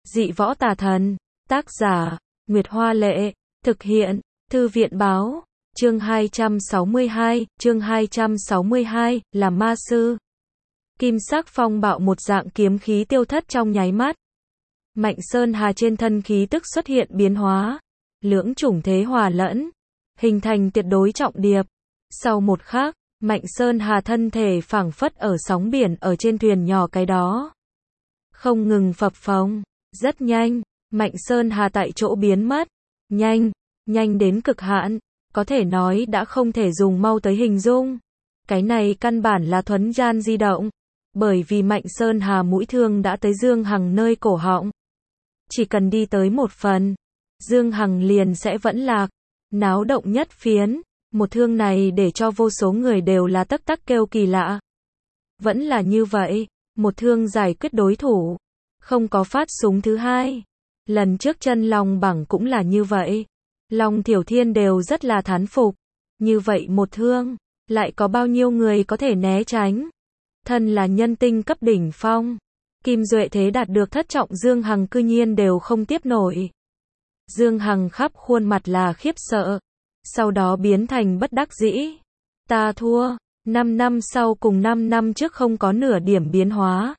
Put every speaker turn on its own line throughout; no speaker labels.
Dị võ tà thần. Tác giả, Nguyệt Hoa Lệ. Thực hiện, Thư viện Báo. Chương 262, là ma sư. Kim sắc phong bạo một dạng kiếm khí tiêu thất trong nháy mắt. Mạnh Sơn Hà trên thân khí tức xuất hiện biến hóa. Lưỡng chủng thế hòa lẫn. Hình thành tuyệt đối trọng điệp. Sau một khắc, Mạnh Sơn Hà thân thể phảng phất ở sóng biển ở trên thuyền nhỏ cái đó. Không ngừng phập phồng. Rất nhanh, Mạnh Sơn Hà tại chỗ biến mất. Nhanh đến cực hạn. Có thể nói đã không thể dùng mau tới hình dung. Cái này căn bản là thuấn gian di động. Bởi vì Mạnh Sơn Hà mũi thương đã tới Dương Hằng nơi cổ họng. Chỉ cần đi tới một phần, Dương Hằng liền sẽ vẫn lạc. Náo động nhất phiến. Một thương này để cho vô số người đều là tắc tắc kêu kỳ lạ. Vẫn là như vậy, một thương giải quyết đối thủ. Không có phát súng thứ hai. Lần trước chân Long Bảng cũng là như vậy. Long Thiểu Thiên đều rất là thán phục. Như vậy một thương, lại có bao nhiêu người có thể né tránh. Thân là nhân tinh cấp đỉnh phong. Kim Duệ thế đạt được thất trọng Dương Hằng cư nhiên đều không tiếp nổi. Dương Hằng khắp khuôn mặt là khiếp sợ. Sau đó biến thành bất đắc dĩ. Ta thua, 5 năm sau cùng 5 năm trước không có nửa điểm biến hóa.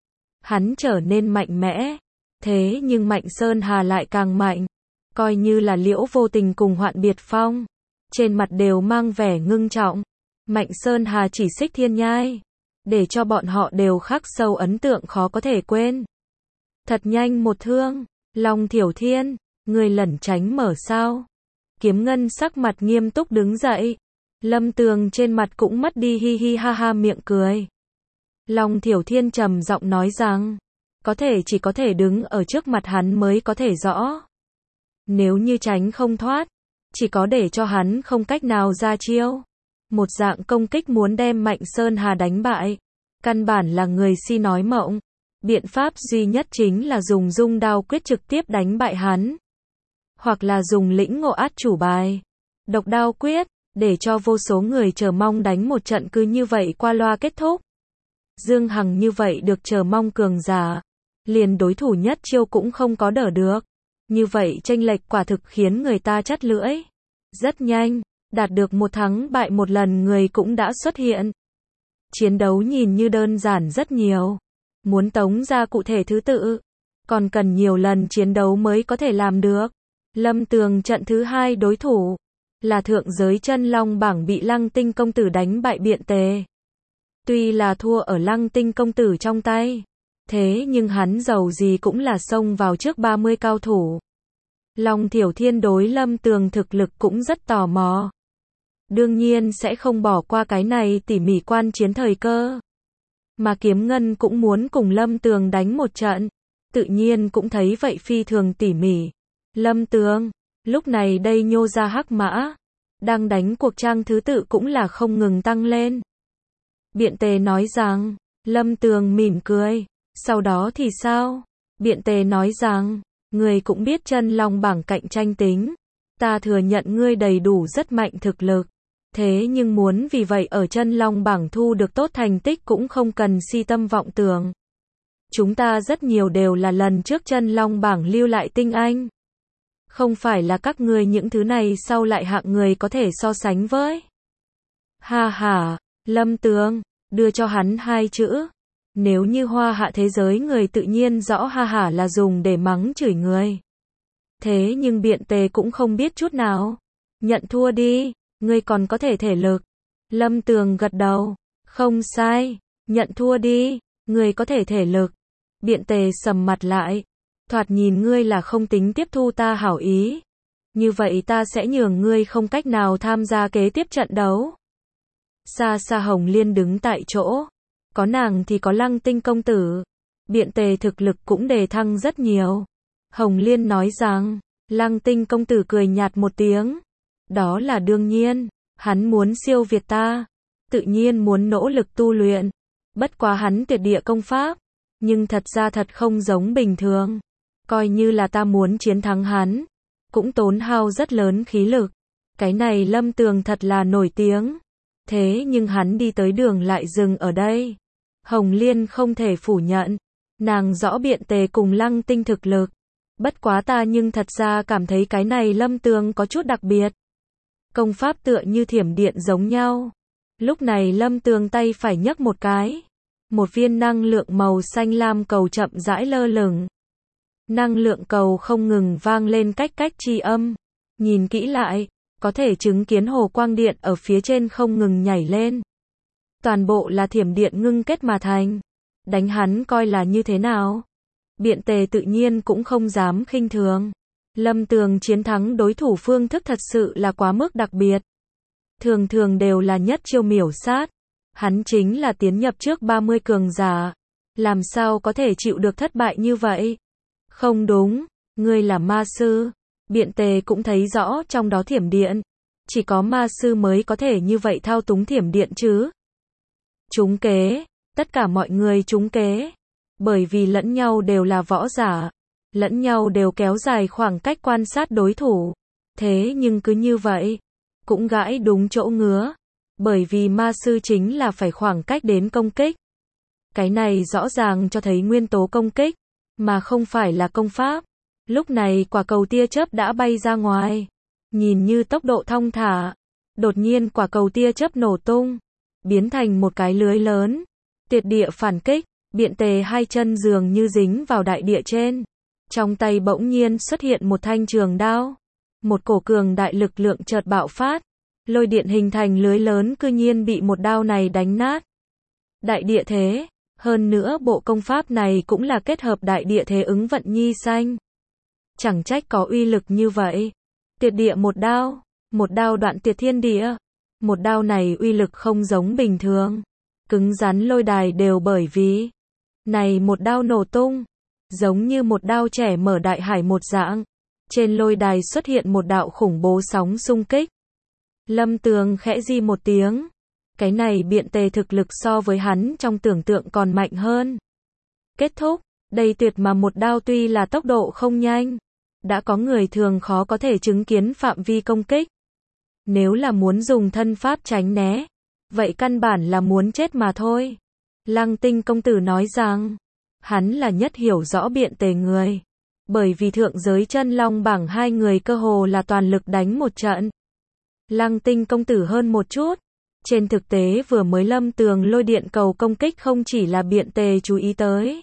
Hắn trở nên mạnh mẽ. Thế nhưng Mạnh Sơn Hà lại càng mạnh. Coi như là Liễu Vô Tình cùng Hoạn Biệt Phong. Trên mặt đều mang vẻ ngưng trọng. Mạnh Sơn Hà chỉ xích thiên nhai. Để cho bọn họ đều khắc sâu ấn tượng khó có thể quên. Thật nhanh một thương. Long Thiểu Thiên, người lẩn tránh mở sao? Kiếm Ngân sắc mặt nghiêm túc đứng dậy. Lâm Tường trên mặt cũng mất đi hi hi ha ha miệng cười. Long Thiểu Thiên trầm giọng nói rằng, chỉ có thể đứng ở trước mặt hắn mới có thể rõ. Nếu như tránh không thoát, chỉ có để cho hắn không cách nào ra chiêu. Một dạng công kích muốn đem Mạnh Sơn Hà đánh bại. Căn bản là người si nói mộng. Biện pháp duy nhất chính là dùng dung đao quyết trực tiếp đánh bại hắn. Hoặc là dùng lĩnh ngộ át chủ bài. Độc đao quyết, để cho vô số người chờ mong đánh một trận cứ như vậy qua loa kết thúc. Dương Hằng như vậy được chờ mong cường giả. Liền đối thủ nhất chiêu cũng không có đỡ được. Như vậy chênh lệch quả thực khiến người ta chắt lưỡi. Rất nhanh, đạt được một thắng bại một lần người cũng đã xuất hiện. Chiến đấu nhìn như đơn giản rất nhiều. Muốn tống ra cụ thể thứ tự, còn cần nhiều lần chiến đấu mới có thể làm được. Lâm Tường trận thứ hai đối thủ là thượng giới chân Long Bảng bị Lăng Tinh công tử đánh bại Biện Tề. Tuy là thua ở Lăng Tinh công tử trong tay, thế nhưng hắn dầu gì cũng là xông vào trước 30 cao thủ. Long Thiểu Thiên đối Lâm Tường thực lực cũng rất tò mò. Đương nhiên sẽ không bỏ qua cái này tỉ mỉ quan chiến thời cơ. Mà Kiếm Ngân cũng muốn cùng Lâm Tường đánh một trận. Tự nhiên cũng thấy vậy phi thường tỉ mỉ. Lâm Tường, lúc này đây nhô ra hắc mã. Đang đánh cuộc trang thứ tự cũng là không ngừng tăng lên. Biện Tề nói rằng, Lâm Tường mỉm cười. Sau đó thì sao? Biện Tề nói rằng, người cũng biết chân Long Bảng cạnh tranh tính. Ta thừa nhận ngươi đầy đủ rất mạnh thực lực. Thế nhưng muốn vì vậy ở chân Long Bảng thu được tốt thành tích cũng không cần si tâm vọng tưởng. Chúng ta rất nhiều đều là lần trước chân Long Bảng lưu lại tinh anh. Không phải là các ngươi những thứ này sau lại hạng người có thể so sánh với. Ha ha, Lâm Tường, đưa cho hắn hai chữ. Nếu như hoa hạ thế giới người tự nhiên rõ ha ha là dùng để mắng chửi người. Thế nhưng Biện Tề cũng không biết chút nào. Nhận thua đi, ngươi còn có thể lực. Lâm Tường gật đầu. Không sai, nhận thua đi, ngươi có thể lực. Biện Tề sầm mặt lại. Thoạt nhìn ngươi là không tính tiếp thu ta hảo ý. Như vậy ta sẽ nhường ngươi không cách nào tham gia kế tiếp trận đấu. Xa xa Hồng Liên đứng tại chỗ. Có nàng thì có Lăng Tinh công tử. Biện Tề thực lực cũng đề thăng rất nhiều. Hồng Liên nói rằng, Lăng Tinh công tử cười nhạt một tiếng. Đó là đương nhiên, hắn muốn siêu việt ta. Tự nhiên muốn nỗ lực tu luyện. Bất quá hắn tuyệt địa công pháp. Nhưng thật ra thật không giống bình thường. Coi như là ta muốn chiến thắng hắn. Cũng tốn hao rất lớn khí lực. Cái này Lâm Tường thật là nổi tiếng. Thế nhưng hắn đi tới đường lại dừng ở đây. Hồng Liên không thể phủ nhận. Nàng rõ Biện Tề cùng Lăng Tinh thực lực. Bất quá ta nhưng thật ra cảm thấy cái này Lâm Tường có chút đặc biệt. Công pháp tựa như thiểm điện giống nhau. Lúc này Lâm Tường tay phải nhấc một cái. Một viên năng lượng màu xanh lam cầu chậm rãi lơ lửng. Năng lượng cầu không ngừng vang lên cách cách chi âm. Nhìn kỹ lại, có thể chứng kiến hồ quang điện ở phía trên không ngừng nhảy lên. Toàn bộ là thiểm điện ngưng kết mà thành. Đánh hắn coi là như thế nào? Biện Tề tự nhiên cũng không dám khinh thường. Lâm Tường chiến thắng đối thủ phương thức thật sự là quá mức đặc biệt. Thường thường đều là nhất chiêu miểu sát. Hắn chính là tiến nhập trước 30 cường giả. Làm sao có thể chịu được thất bại như vậy? Không đúng, ngươi là ma sư. Biện Tề cũng thấy rõ trong đó thiểm điện. Chỉ có ma sư mới có thể như vậy thao túng thiểm điện chứ. Trúng kế, tất cả mọi người trúng kế. Bởi vì lẫn nhau đều là võ giả. Lẫn nhau đều kéo dài khoảng cách quan sát đối thủ. Thế nhưng cứ như vậy, cũng gãi đúng chỗ ngứa. Bởi vì ma sư chính là phải khoảng cách đến công kích. Cái này rõ ràng cho thấy nguyên tố công kích, mà không phải là công pháp. Lúc này quả cầu tia chớp đã bay ra ngoài. Nhìn như tốc độ thong thả. Đột nhiên quả cầu tia chớp nổ tung. Biến thành một cái lưới lớn. Tuyệt địa phản kích. Biện Tề hai chân dường như dính vào đại địa trên. Trong tay bỗng nhiên xuất hiện một thanh trường đao. Một cổ cường đại lực lượng chợt bạo phát. Lôi điện hình thành lưới lớn cư nhiên bị một đao này đánh nát. Đại địa thế. Hơn nữa bộ công pháp này cũng là kết hợp đại địa thế ứng vận nhi xanh. Chẳng trách có uy lực như vậy. Tuyệt địa một đao đoạn tuyệt thiên địa. Một đao này uy lực không giống bình thường. Cứng rắn lôi đài đều bởi vì này một đao nổ tung. Giống như một đao trẻ mở đại hải một dạng. Trên lôi đài xuất hiện một đạo khủng bố sóng xung kích. Lâm Tường khẽ di một tiếng. Cái này Biện Tề thực lực so với hắn trong tưởng tượng còn mạnh hơn. Kết thúc, đây tuyệt mà một đao tuy là tốc độ không nhanh. Đã có người thường khó có thể chứng kiến phạm vi công kích. Nếu là muốn dùng thân pháp tránh né, vậy căn bản là muốn chết mà thôi. Lăng Tinh công tử nói rằng, hắn là nhất hiểu rõ Biện Tề người. Bởi vì thượng giới chân long bảng hai người cơ hồ là toàn lực đánh một trận. Lăng Tinh công tử hơn một chút. Trên thực tế vừa mới Lâm Tường lôi điện cầu công kích không chỉ là Biện Tề chú ý tới.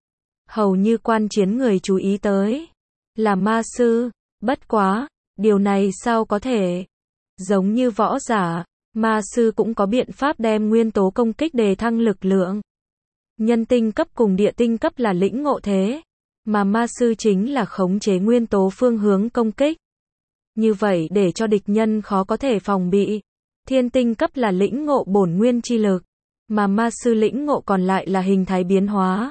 Hầu như quan chiến người chú ý tới. Là ma sư. Bất quá, điều này sao có thể? Giống như võ giả, ma sư cũng có biện pháp đem nguyên tố công kích đề thăng lực lượng. Nhân tinh cấp cùng địa tinh cấp là lĩnh ngộ thế. Mà ma sư chính là khống chế nguyên tố phương hướng công kích. Như vậy để cho địch nhân khó có thể phòng bị. Thiên tinh cấp là lĩnh ngộ bổn nguyên chi lực. Mà ma sư lĩnh ngộ còn lại là hình thái biến hóa.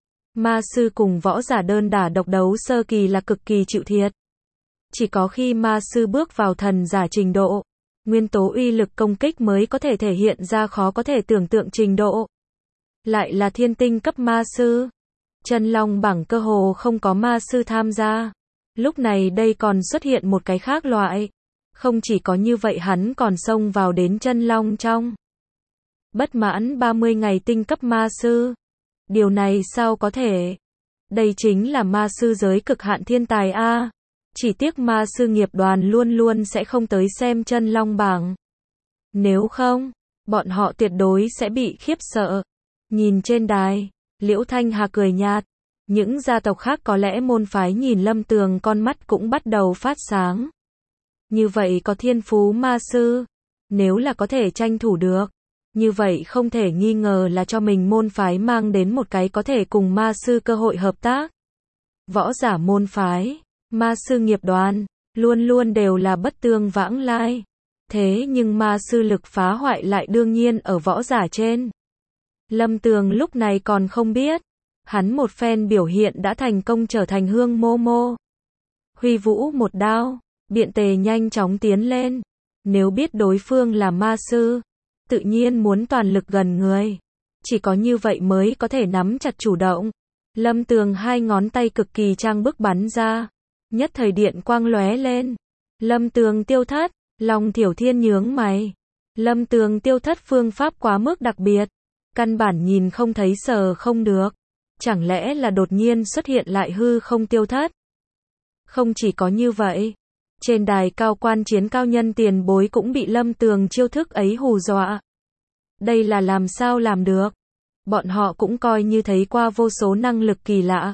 Ma sư cùng võ giả đơn đả độc đấu sơ kỳ là cực kỳ chịu thiệt. Chỉ có khi ma sư bước vào thần giả trình độ, nguyên tố uy lực công kích mới có thể thể hiện ra khó có thể tưởng tượng trình độ. Lại là thiên tinh cấp ma sư. Chân long bảng cơ hồ không có ma sư tham gia. Lúc này đây còn xuất hiện một cái khác loại. Không chỉ có như vậy hắn còn xông vào đến chân long trong. Bất mãn 30 ngày tinh cấp ma sư. Điều này sao có thể? Đây chính là ma sư giới cực hạn thiên tài a. Chỉ tiếc ma sư nghiệp đoàn luôn luôn sẽ không tới xem chân long bảng. Nếu không, bọn họ tuyệt đối sẽ bị khiếp sợ. Nhìn trên đài, Liễu Thanh Hà cười nhạt. Những gia tộc khác có lẽ môn phái nhìn Lâm Tường con mắt cũng bắt đầu phát sáng. Như vậy có thiên phú ma sư. Nếu là có thể tranh thủ được. Như vậy không thể nghi ngờ là cho mình môn phái mang đến một cái có thể cùng ma sư cơ hội hợp tác. Võ giả môn phái, ma sư nghiệp đoàn, luôn luôn đều là bất tương vãng lai. Thế nhưng ma sư lực phá hoại lại đương nhiên ở võ giả trên. Lâm Tường lúc này còn không biết. Hắn một phen biểu hiện đã thành công trở thành hương mô mô. Huy vũ một đao, Biện Tề nhanh chóng tiến lên. Nếu biết đối phương là ma sư, tự nhiên muốn toàn lực gần người. Chỉ có như vậy mới có thể nắm chặt chủ động. Lâm Tường hai ngón tay cực kỳ trang bức bắn ra. Nhất thời điện quang lóe lên. Lâm Tường tiêu thất, Long Thiểu Thiên nhướng mày. Lâm Tường tiêu thất phương pháp quá mức đặc biệt. Căn bản nhìn không thấy sờ không được. Chẳng lẽ là đột nhiên xuất hiện lại hư không tiêu thất? Không chỉ có như vậy, trên đài cao quan chiến cao nhân tiền bối cũng bị Lâm Tường chiêu thức ấy hù dọa. Đây là làm sao làm được? Bọn họ cũng coi như thấy qua vô số năng lực kỳ lạ.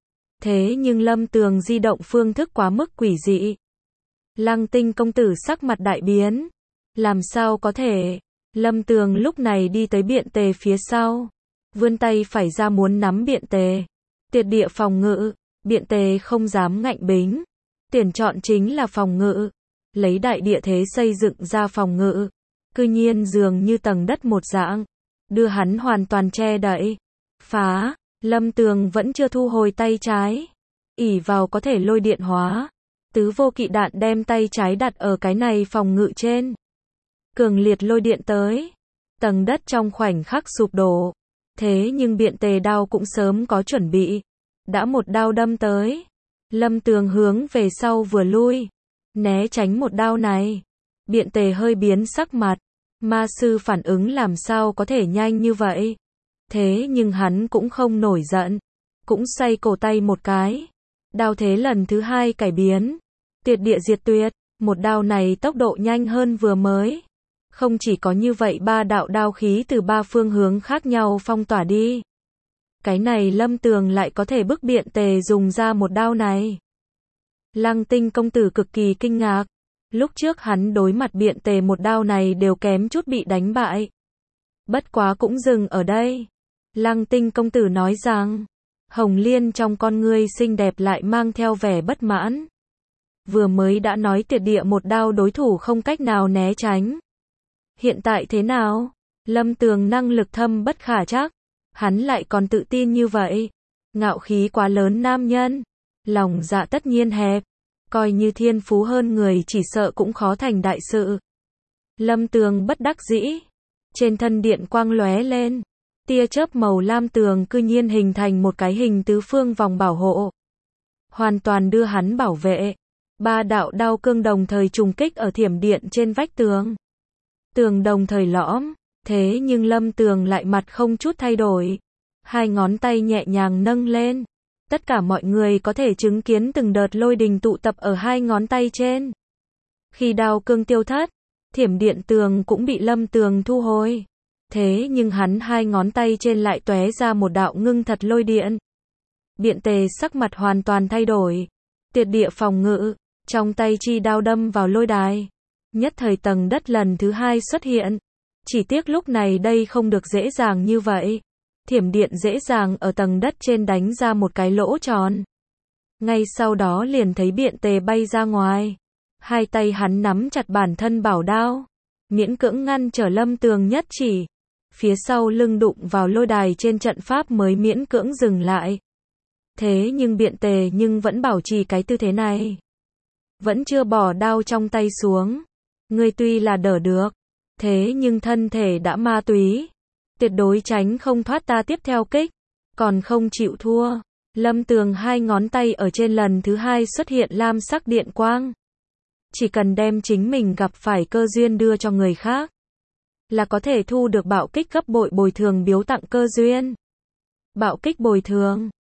Thế nhưng Lâm Tường di động phương thức quá mức quỷ dị. Lăng Tinh công tử sắc mặt đại biến. Làm sao có thể? Lâm Tường lúc này đi tới Biện Tề phía sau. Vươn tay phải ra muốn nắm Biện Tề. Tuyệt địa phòng ngự. Biện Tề không dám ngạnh bính. Tiền chọn chính là phòng ngự. Lấy đại địa thế xây dựng ra phòng ngự. Cư nhiên dường như tầng đất một dạng. Đưa hắn hoàn toàn che đậy. Phá. Lâm Tường vẫn chưa thu hồi tay trái. Ỷ vào có thể lôi điện hóa. Tứ vô kỵ đạn đem tay trái đặt ở cái này phòng ngự trên. Cường liệt lôi điện tới. Tầng đất trong khoảnh khắc sụp đổ. Thế nhưng Biện Tề đao cũng sớm có chuẩn bị. Đã một đao đâm tới. Lâm Tường hướng về sau vừa lui. Né tránh một đao này. Biện Tề hơi biến sắc mặt. Ma sư phản ứng làm sao có thể nhanh như vậy. Thế nhưng hắn cũng không nổi giận. Cũng xoay cổ tay một cái. Đao thế lần thứ hai cải biến. Tuyệt địa diệt tuyệt. Một đao này tốc độ nhanh hơn vừa mới. Không chỉ có như vậy, ba đạo đao khí từ ba phương hướng khác nhau phong tỏa đi. Cái này Lâm Tường lại có thể bức Biện Tề dùng ra một đao này. Lăng Tinh công tử cực kỳ kinh ngạc. Lúc trước hắn đối mặt Biện Tề một đao này đều kém chút bị đánh bại. Bất quá cũng dừng ở đây. Lăng Tinh công tử nói rằng, Hồng Liên trong con ngươi xinh đẹp lại mang theo vẻ bất mãn. Vừa mới đã nói tuyệt địa một đao đối thủ không cách nào né tránh. Hiện tại thế nào? Lâm Tường năng lực thâm bất khả trắc. Hắn lại còn tự tin như vậy. Ngạo khí quá lớn nam nhân. Lòng dạ tất nhiên hẹp. Coi như thiên phú hơn người chỉ sợ cũng khó thành đại sự. Lâm Tường bất đắc dĩ. Trên thân điện quang lóe lên. Tia chớp màu lam tường cư nhiên hình thành một cái hình tứ phương vòng bảo hộ. Hoàn toàn đưa hắn bảo vệ. Ba đạo đao cương đồng thời trùng kích ở thiểm điện trên vách tường. Tường đồng thời lõm. Thế nhưng Lâm Tường lại mặt không chút thay đổi. Hai ngón tay nhẹ nhàng nâng lên. Tất cả mọi người có thể chứng kiến từng đợt lôi đình tụ tập ở hai ngón tay trên. Khi đao cương tiêu thất, thiểm điện tường cũng bị Lâm Tường thu hồi. Thế nhưng hắn hai ngón tay trên lại tóe ra một đạo ngưng thật lôi điện. Biện Tề sắc mặt hoàn toàn thay đổi. Tuyệt địa phòng ngự, trong tay chi đao đâm vào lôi đài. Nhất thời tầng đất lần thứ hai xuất hiện. Chỉ tiếc lúc này đây không được dễ dàng như vậy. Thiểm điện dễ dàng ở tầng đất trên đánh ra một cái lỗ tròn. Ngay sau đó liền thấy Biện Tề bay ra ngoài. Hai tay hắn nắm chặt bản thân bảo đao. Miễn cưỡng ngăn trở Lâm Tường nhất chỉ. Phía sau lưng đụng vào lôi đài trên trận pháp mới miễn cưỡng dừng lại. Thế nhưng Biện Tề vẫn bảo trì cái tư thế này. Vẫn chưa bỏ đao trong tay xuống. Ngươi tuy là đỡ được. Thế nhưng thân thể đã ma túy. Tuyệt đối tránh không thoát ta tiếp theo kích. Còn không chịu thua. Lâm Tường hai ngón tay ở trên lần thứ hai xuất hiện lam sắc điện quang. Chỉ cần đem chính mình gặp phải cơ duyên đưa cho người khác. Là có thể thu được bạo kích gấp bội bồi thường biếu tặng cơ duyên. Bạo kích bồi thường.